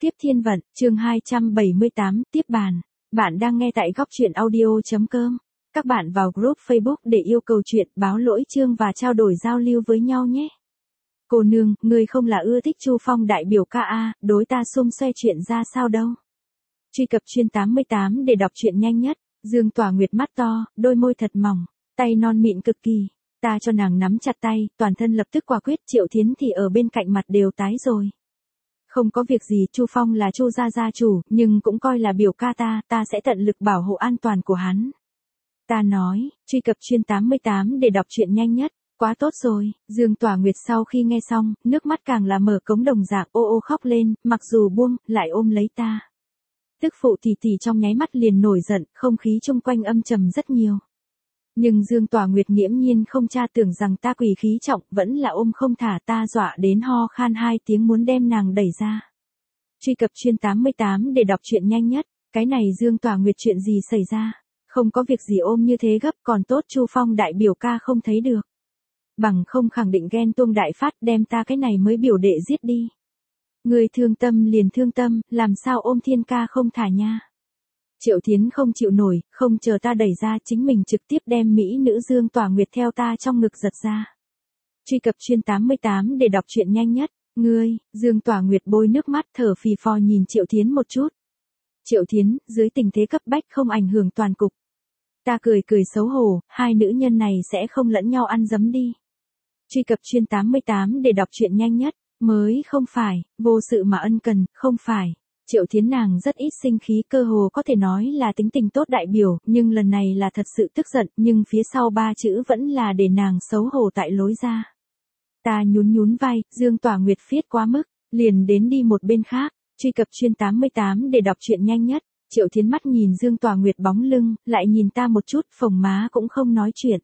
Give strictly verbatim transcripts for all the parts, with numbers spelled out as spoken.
Tiếp thiên vận, chương hai trăm bảy mươi tám, tiếp bàn. Bạn đang nghe tại góc truyện audio.com. Các bạn vào group Facebook để yêu cầu chuyện, báo lỗi chương và trao đổi giao lưu với nhau nhé. Cô nương, ngươi không là ưa thích Chu Phong đại biểu ca a, đối ta xung xoe chuyện ra sao đâu. Truy cập chuyên tám mươi tám để đọc truyện nhanh nhất. Dương Tỏa Nguyệt mắt to, đôi môi thật mỏng, tay non mịn cực kỳ. Ta cho nàng nắm chặt tay, toàn thân lập tức quả quyết. Triệu Thiến thì ở bên cạnh mặt đều tái rồi. Không có việc gì, Chu Phong là Chu gia gia chủ, nhưng cũng coi là biểu ca ta, ta sẽ tận lực bảo hộ an toàn của hắn. Ta nói, truy cập chuyên tám mươi tám để đọc truyện nhanh nhất. Quá tốt rồi. Dương Tỏa Nguyệt sau khi nghe xong, nước mắt càng là mở cống đồng dạng, ô ô khóc lên, mặc dù buông, lại ôm lấy ta. Tức phụ tỷ tỷ trong nháy mắt liền nổi giận, không khí chung quanh âm trầm rất nhiều. Nhưng Dương Tỏa Nguyệt nghiễm nhiên không tra tưởng rằng ta quỷ khí trọng, vẫn là ôm không thả, ta dọa đến ho khan hai tiếng muốn đem nàng đẩy ra. Truy cập chuyên tám mươi tám để đọc truyện nhanh nhất. Cái này Dương Tỏa Nguyệt chuyện gì xảy ra? Không có việc gì ôm như thế gấp, còn tốt Chu Phong đại biểu ca không thấy được. Bằng không khẳng định ghen tuông đại phát, đem ta cái này mới biểu đệ giết đi. Người thương tâm liền thương tâm, làm sao ôm thiên ca không thả nha. Triệu Thiến không chịu nổi, không chờ ta đẩy ra, chính mình trực tiếp đem mỹ nữ Dương Tỏa Nguyệt theo ta trong ngực giật ra. Truy cập chuyên tám mươi tám để đọc truyện nhanh nhất. Ngươi, Dương Tỏa Nguyệt bôi nước mắt thở phì phò nhìn Triệu Thiến một chút. Triệu Thiến, dưới tình thế cấp bách không ảnh hưởng toàn cục. Ta cười cười xấu hổ, hai nữ nhân này sẽ không lẫn nhau ăn dấm đi. Truy cập chuyên tám mươi tám để đọc truyện nhanh nhất. Mới không phải, vô sự mà ân cần, không phải. Triệu Thiến nàng rất ít sinh khí, cơ hồ có thể nói là tính tình tốt đại biểu, nhưng lần này là thật sự tức giận, nhưng phía sau ba chữ vẫn là để nàng xấu hổ tại lối ra. Ta nhún nhún vai, Dương Tỏa Nguyệt phiết quá mức, liền đến đi một bên khác. Truy cập chuyên tám mươi tám để đọc truyện nhanh nhất. Triệu Thiến mắt nhìn Dương Tỏa Nguyệt bóng lưng, lại nhìn ta một chút, phồng má cũng không nói chuyện.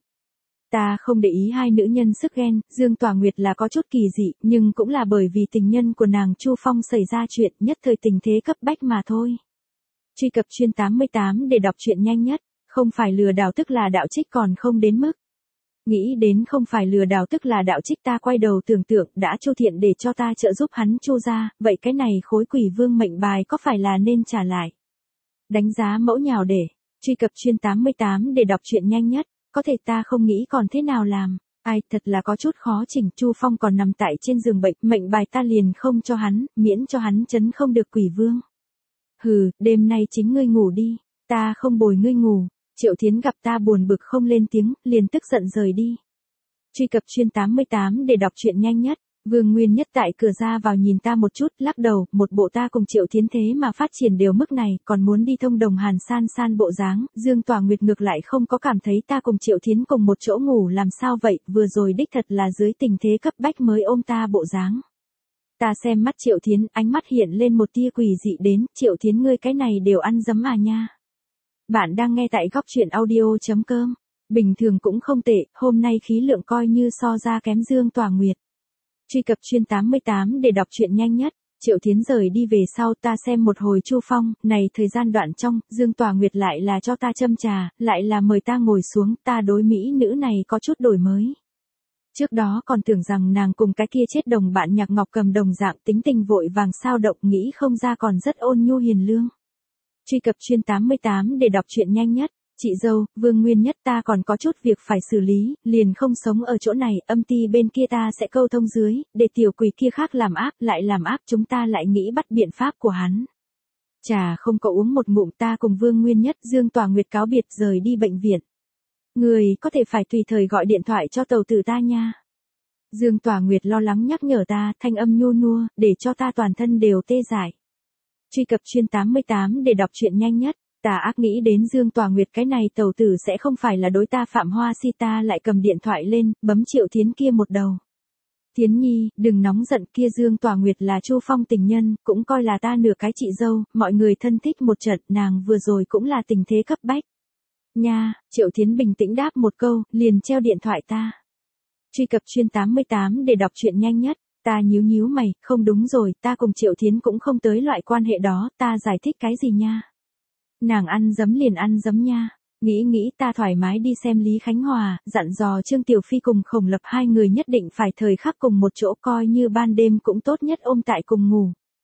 Ta không để ý hai nữ nhân sức ghen, Dương Tỏa Nguyệt là có chút kỳ dị, nhưng cũng là bởi vì tình nhân của nàng Chu Phong xảy ra chuyện, nhất thời tình thế cấp bách mà thôi. Truy cập chuyên tám mươi tám để đọc truyện nhanh nhất. Không phải lừa đảo tức là đạo trích, còn không đến mức. Nghĩ đến không phải lừa đảo tức là đạo trích, ta quay đầu tưởng tượng, đã Chu Thiện để cho ta trợ giúp hắn Chu gia, vậy cái này khối quỷ vương mệnh bài có phải là nên trả lại? Đánh giá mẫu nhào để. Truy cập chuyên tám mươi tám để đọc truyện nhanh nhất. Có thể ta không nghĩ còn thế nào làm. Ai, thật là có chút khó chỉnh. Chu Phong còn nằm tại trên giường bệnh, mệnh bài ta liền không cho hắn, miễn cho hắn chấn không được quỷ vương. Hừ, đêm nay chính ngươi ngủ đi, ta không bồi ngươi ngủ. Triệu Thiến gặp ta buồn bực không lên tiếng, liền tức giận rời đi. Truy cập chuyên tám mươi tám để đọc truyện nhanh nhất. Vương Nguyên Nhất tại cửa ra vào nhìn ta một chút, lắc đầu, một bộ ta cùng Triệu Thiến thế mà phát triển đều mức này, còn muốn đi thông đồng Hàn San San bộ dáng. Dương Tỏa Nguyệt ngược lại không có cảm thấy ta cùng Triệu Thiến cùng một chỗ ngủ làm sao vậy, vừa rồi đích thật là dưới tình thế cấp bách mới ôm ta bộ dáng. Ta xem mắt Triệu Thiến, ánh mắt hiện lên một tia quỷ dị đến, Triệu Thiến ngươi cái này đều ăn dấm à nha. Bạn đang nghe tại góc truyện audio.com. Bình thường cũng không tệ, hôm nay khí lượng coi như so ra kém Dương Tỏa Nguyệt. Truy cập chuyên tám mươi tám để đọc truyện nhanh nhất. Triệu Thiến rời đi về sau, ta xem một hồi Chu Phong, này thời gian đoạn trong, Dương Tỏa Nguyệt lại là cho ta châm trà, lại là mời ta ngồi xuống, ta đối mỹ nữ này có chút đổi mới. Trước đó còn tưởng rằng nàng cùng cái kia chết đồng bạn Nhạc Ngọc Cầm đồng dạng, tính tình vội vàng sao động, nghĩ không ra còn rất ôn nhu hiền lương. Truy cập chuyên tám mươi tám để đọc truyện nhanh nhất. Chị dâu, Vương Nguyên Nhất ta còn có chút việc phải xử lý, liền không sống ở chỗ này, âm ty bên kia ta sẽ câu thông dưới, để tiểu quỷ kia khác làm áp, lại làm áp, chúng ta lại nghĩ bắt biện pháp của hắn. Trà không có uống một ngụm, ta cùng Vương Nguyên Nhất, Dương Tỏa Nguyệt cáo biệt rời đi bệnh viện. Người có thể phải tùy thời gọi điện thoại cho tàu tử ta nha. Dương Tỏa Nguyệt lo lắng nhắc nhở ta, thanh âm nhô nua, để cho ta toàn thân đều tê dại. Truy cập chuyên tám mươi tám để đọc truyện nhanh nhất. Ta ác nghĩ đến Dương Tỏa Nguyệt cái này tàu tử sẽ không phải là đối ta Phạm Hoa Si, ta lại cầm điện thoại lên, bấm Triệu Thiến kia một đầu. Thiến nhi, đừng nóng giận, kia Dương Tỏa Nguyệt là Chu Phong tình nhân, cũng coi là ta nửa cái chị dâu, mọi người thân thích một trận, nàng vừa rồi cũng là tình thế cấp bách. Nha, Triệu Thiến bình tĩnh đáp một câu, liền treo điện thoại ta. Truy cập chuyên tám mươi tám để đọc truyện nhanh nhất. Ta nhíu nhíu mày, không đúng rồi, ta cùng Triệu Thiến cũng không tới loại quan hệ đó, ta giải thích cái gì nha. Nàng ăn dấm liền ăn dấm nha. Nghĩ nghĩ ta thoải mái đi xem Lý Khánh Hòa, dặn dò Trương Tiểu Phi cùng Khổng Lập hai người nhất định phải thời khắc cùng một chỗ, coi như ban đêm cũng tốt nhất ôm tại cùng ngủ.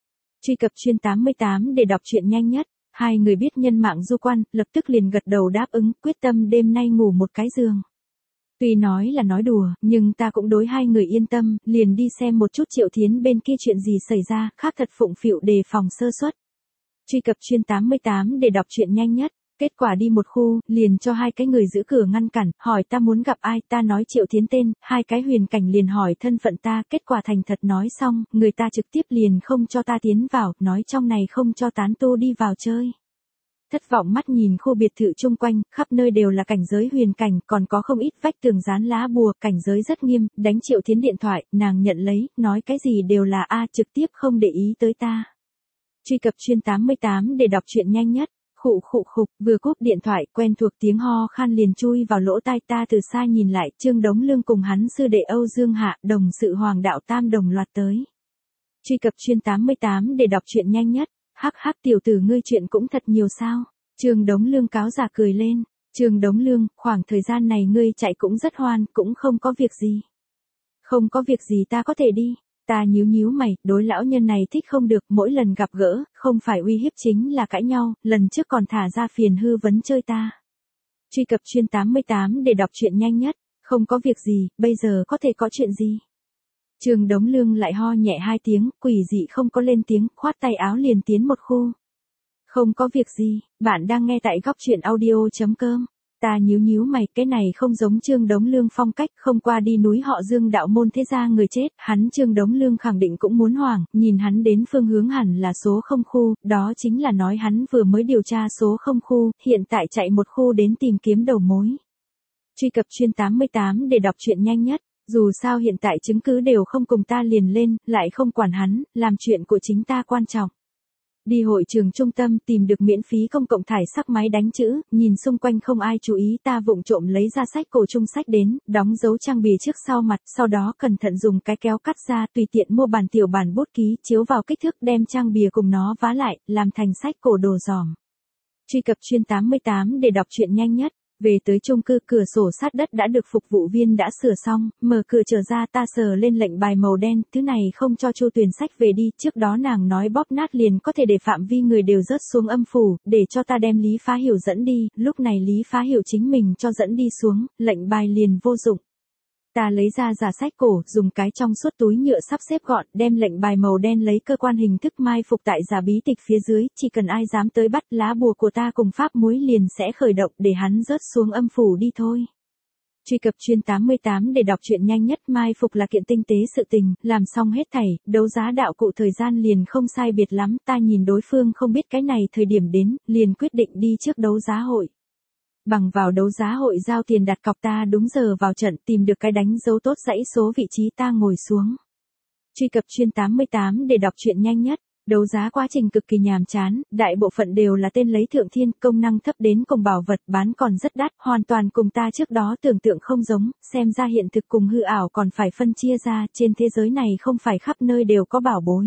Truy cập chuyên tám mươi tám để đọc truyện nhanh nhất. Hai người biết nhân mạng du quan, lập tức liền gật đầu đáp ứng, quyết tâm đêm nay ngủ một cái giường. Tuy nói là nói đùa, nhưng ta cũng đối hai người yên tâm, liền đi xem một chút Triệu Thiến bên kia chuyện gì xảy ra, khác thật phụng phịu đề phòng sơ suất. Truy cập chuyên tám mươi tám để đọc truyện nhanh nhất. Kết quả đi một khu, liền cho hai cái người giữ cửa ngăn cản, hỏi ta muốn gặp ai, ta nói Triệu Thiến tên, hai cái huyền cảnh liền hỏi thân phận ta, kết quả thành thật nói xong, người ta trực tiếp liền không cho ta tiến vào, nói trong này không cho tán tu đi vào chơi. Thất vọng mắt nhìn khu biệt thự chung quanh, khắp nơi đều là cảnh giới huyền cảnh, còn có không ít vách tường dán lá bùa, cảnh giới rất nghiêm, đánh Triệu Thiến điện thoại, nàng nhận lấy, nói cái gì đều là a, trực tiếp không để ý tới ta. Truy cập chuyên tám mươi tám để đọc truyện nhanh nhất. Khụ khụ khục, vừa cúp điện thoại, quen thuộc tiếng ho khan liền chui vào lỗ tai ta, từ xa nhìn lại, Trương Đống Lương cùng hắn sư đệ Âu Dương Hạ, đồng sự Hoàng đạo tam đồng loạt tới. Truy cập chuyên tám mươi tám để đọc truyện nhanh nhất. Hắc hắc, tiểu tử ngươi chuyện cũng thật nhiều sao? Trương Đống Lương cáo giả cười lên. Trương Đống Lương, khoảng thời gian này ngươi chạy cũng rất hoan, cũng không có việc gì. Không có việc gì ta có thể đi. Ta nhíu nhíu mày, đối lão nhân này thích không được, mỗi lần gặp gỡ, không phải uy hiếp chính là cãi nhau, lần trước còn thả ra phiền hư vấn chơi ta. Truy cập chuyên tám mươi tám để đọc truyện nhanh nhất. Không có việc gì, bây giờ có thể có chuyện gì? Trương Đống Lương lại ho nhẹ hai tiếng, quỷ dị không có lên tiếng, khoát tay áo liền tiến một khu. Không có việc gì, bạn đang nghe tại góc truyện audio.com. Ta nhíu nhíu mày, cái này không giống Trương Đống Lương phong cách, không qua đi núi họ Dương đạo môn thế gia người chết, hắn Trương Đống Lương khẳng định cũng muốn hoảng, nhìn hắn đến phương hướng hẳn là số không khu, đó chính là nói hắn vừa mới điều tra số không khu, hiện tại chạy một khu đến tìm kiếm đầu mối. Truy cập chuyên tám mươi tám để đọc truyện nhanh nhất. Dù sao hiện tại chứng cứ đều không cùng ta liền lên, lại không quản hắn, làm chuyện của chính ta quan trọng. Đi hội trường trung tâm tìm được miễn phí công cộng thải sắc máy đánh chữ, nhìn xung quanh không ai chú ý ta vụng trộm lấy ra sách cổ chung sách đến, đóng dấu trang bìa trước sau mặt, sau đó cẩn thận dùng cái kéo cắt ra tùy tiện mua bản tiểu bản bút ký, chiếu vào kích thước đem trang bìa cùng nó vá lại, làm thành sách cổ đồ giòm. Truy cập chuyên tám mươi tám để đọc truyện nhanh nhất. Về tới chung cư, cửa sổ sát đất đã được phục vụ viên đã sửa xong, mở cửa trở ra ta sờ lên lệnh bài màu đen, thứ này không cho Chu Tuyền sách về đi, trước đó nàng nói bóp nát liền có thể để phạm vi người đều rớt xuống âm phủ, để cho ta đem Lý Phá Hiểu dẫn đi, lúc này Lý Phá Hiểu chính mình cho dẫn đi xuống, lệnh bài liền vô dụng. Ta lấy ra giả sách cổ, dùng cái trong suốt túi nhựa sắp xếp gọn, đem lệnh bài màu đen lấy cơ quan hình thức mai phục tại giả bí tịch phía dưới, chỉ cần ai dám tới bắt lá bùa của ta cùng pháp mối liền sẽ khởi động để hắn rớt xuống âm phủ đi thôi. Truy cập chuyên tám mươi tám để đọc truyện nhanh nhất. Mai phục là kiện tinh tế sự tình, làm xong hết thảy, đấu giá đạo cụ thời gian liền không sai biệt lắm, ta nhìn đối phương không biết cái này thời điểm đến, liền quyết định đi trước đấu giá hội. Bằng vào đấu giá hội giao tiền đặt cọc ta đúng giờ vào trận, tìm được cái đánh dấu tốt dãy số vị trí ta ngồi xuống. Truy cập chuyên tám mươi tám để đọc truyện nhanh nhất. Đấu giá quá trình cực kỳ nhàm chán, đại bộ phận đều là tên lấy thượng thiên, công năng thấp đến cùng bảo vật bán còn rất đắt, hoàn toàn cùng ta trước đó tưởng tượng không giống, xem ra hiện thực cùng hư ảo còn phải phân chia ra, trên thế giới này không phải khắp nơi đều có bảo bối.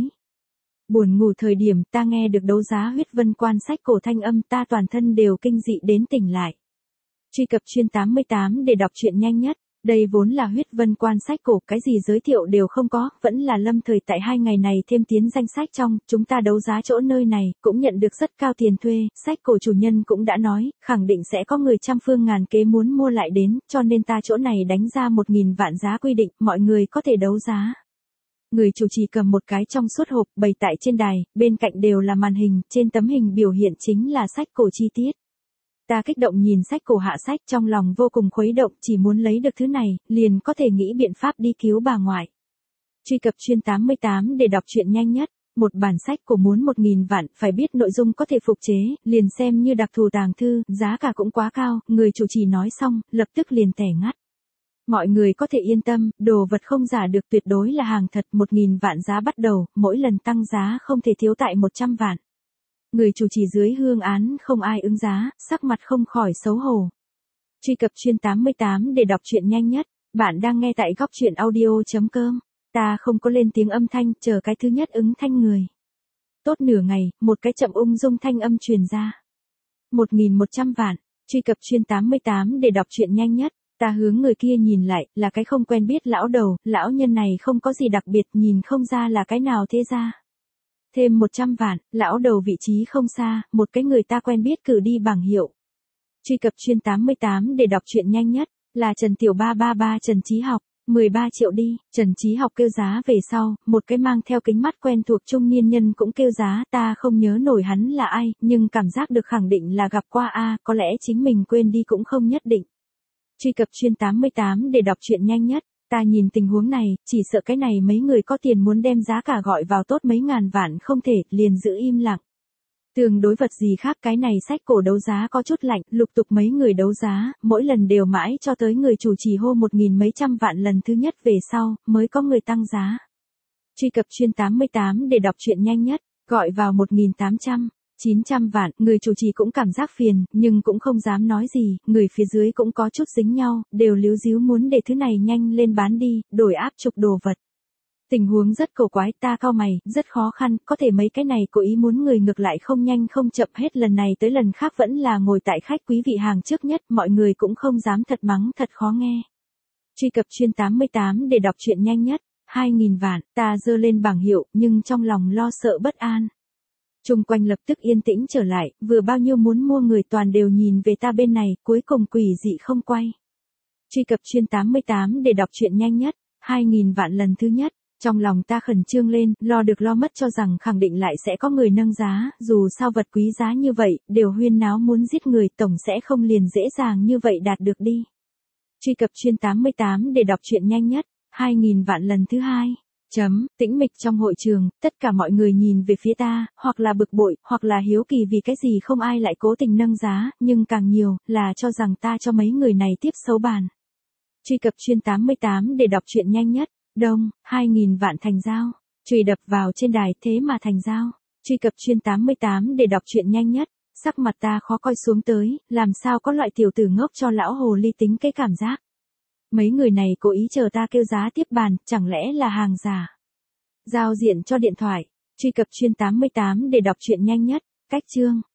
Buồn ngủ thời điểm ta nghe được đấu giá huyết vân quan sách cổ thanh âm, ta toàn thân đều kinh dị đến tỉnh lại. Truy cập chuyên tám mươi tám để đọc truyện nhanh nhất. Đây vốn là huyết vân quan sách cổ, cái gì giới thiệu đều không có, vẫn là lâm thời tại hai ngày này thêm tiến danh sách trong, chúng ta đấu giá chỗ nơi này, cũng nhận được rất cao tiền thuê, sách cổ chủ nhân cũng đã nói, khẳng định sẽ có người trăm phương ngàn kế muốn mua lại đến, cho nên ta chỗ này đánh ra một nghìn vạn giá quy định, mọi người có thể đấu giá. Người chủ trì cầm một cái trong suốt hộp, bày tại trên đài, bên cạnh đều là màn hình, trên tấm hình biểu hiện chính là sách cổ chi tiết. Ta kích động nhìn sách cổ hạ sách, trong lòng vô cùng khuấy động, chỉ muốn lấy được thứ này, liền có thể nghĩ biện pháp đi cứu bà ngoại. Truy cập chuyên tám mươi tám để đọc truyện nhanh nhất. Một bản sách cổ muốn một nghìn vạn, phải biết nội dung có thể phục chế, liền xem như đặc thù tàng thư, giá cả cũng quá cao, người chủ trì nói xong, lập tức liền tẻ ngắt. Mọi người có thể yên tâm, đồ vật không giả được, tuyệt đối là hàng thật, một nghìn vạn giá bắt đầu, mỗi lần tăng giá không thể thiếu tại một trăm vạn. Người chủ trì dưới hương án không ai ứng giá, sắc mặt không khỏi xấu hổ. Truy cập chuyên tám mươi tám để đọc truyện nhanh nhất. Bạn đang nghe tại góc truyện audio.com. Ta không có lên tiếng âm thanh, chờ cái thứ nhất ứng thanh người. Tốt nửa ngày, một cái chậm ung dung thanh âm truyền ra. một nghìn một trăm vạn. Truy cập chuyên tám mươi tám để đọc truyện nhanh nhất. Ta hướng người kia nhìn lại, là cái không quen biết lão đầu, lão nhân này không có gì đặc biệt, nhìn không ra là cái nào thế gia. Thêm một trăm vạn, lão đầu vị trí không xa, một cái người ta quen biết cử đi bảng hiệu. Truy cập chuyên tám mươi tám để đọc truyện nhanh nhất, là Trần Tiểu ba ba ba Trần Chí Học, mười ba triệu đi, Trần Chí Học kêu giá về sau, một cái mang theo kính mắt quen thuộc trung niên nhân cũng kêu giá, ta không nhớ nổi hắn là ai, nhưng cảm giác được khẳng định là gặp qua a, có lẽ chính mình quên đi cũng không nhất định. Truy cập chuyên tám mươi tám để đọc truyện nhanh nhất, ta nhìn tình huống này, chỉ sợ cái này mấy người có tiền muốn đem giá cả gọi vào tốt mấy ngàn vạn không thể, liền giữ im lặng. Tương đối vật gì khác, cái này sách cổ đấu giá có chút lạnh, lục tục mấy người đấu giá, mỗi lần đều mãi cho tới người chủ trì hô một nghìn mấy trăm vạn lần thứ nhất về sau, mới có người tăng giá. Truy cập chuyên tám mươi tám để đọc truyện nhanh nhất, gọi vào một nghìn tám trăm, chín trăm vạn, người chủ trì cũng cảm giác phiền, nhưng cũng không dám nói gì, người phía dưới cũng có chút dính nhau, đều líu díu muốn để thứ này nhanh lên bán đi, đổi áp trục đồ vật. Tình huống rất cổ quái, ta cau mày, rất khó khăn, có thể mấy cái này cố ý muốn người ngược lại không nhanh không chậm hết lần này tới lần khác vẫn là ngồi tại khách quý vị hàng trước nhất, mọi người cũng không dám thật mắng, thật khó nghe. Truy cập chuyên tám mươi tám để đọc truyện nhanh nhất, hai nghìn vạn, ta giơ lên bảng hiệu, nhưng trong lòng lo sợ bất an. Chung quanh lập tức yên tĩnh trở lại, vừa bao nhiêu muốn mua người toàn đều nhìn về ta bên này, cuối cùng quỷ dị không quay. Truy cập chuyên tám mươi tám để đọc truyện nhanh nhất, hai nghìn vạn lần thứ nhất. Trong lòng ta khẩn trương lên, lo được lo mất cho rằng khẳng định lại sẽ có người nâng giá, dù sao vật quý giá như vậy, đều huyên náo muốn giết người, tổng sẽ không liền dễ dàng như vậy đạt được đi. Truy cập chuyên tám mươi tám để đọc truyện nhanh nhất, hai nghìn vạn lần thứ hai. Chấm, tĩnh mịch trong hội trường, tất cả mọi người nhìn về phía ta, hoặc là bực bội, hoặc là hiếu kỳ vì cái gì không ai lại cố tình nâng giá, nhưng càng nhiều, là cho rằng ta cho mấy người này tiếp xấu bàn. Truy cập chuyên tám mươi tám để đọc truyện nhanh nhất. Đông, hai nghìn vạn thành giao. Chùy đập vào trên đài thế mà thành giao. Truy cập chuyên tám mươi tám để đọc truyện nhanh nhất. Sắc mặt ta khó coi xuống tới, làm sao có loại tiểu tử ngốc cho lão hồ ly tính cái cảm giác. Mấy người này cố ý chờ ta kêu giá tiếp bàn, chẳng lẽ là hàng giả. Giao diện cho điện thoại. Truy cập chuyên tám mươi tám để đọc truyện nhanh nhất. Cách chương.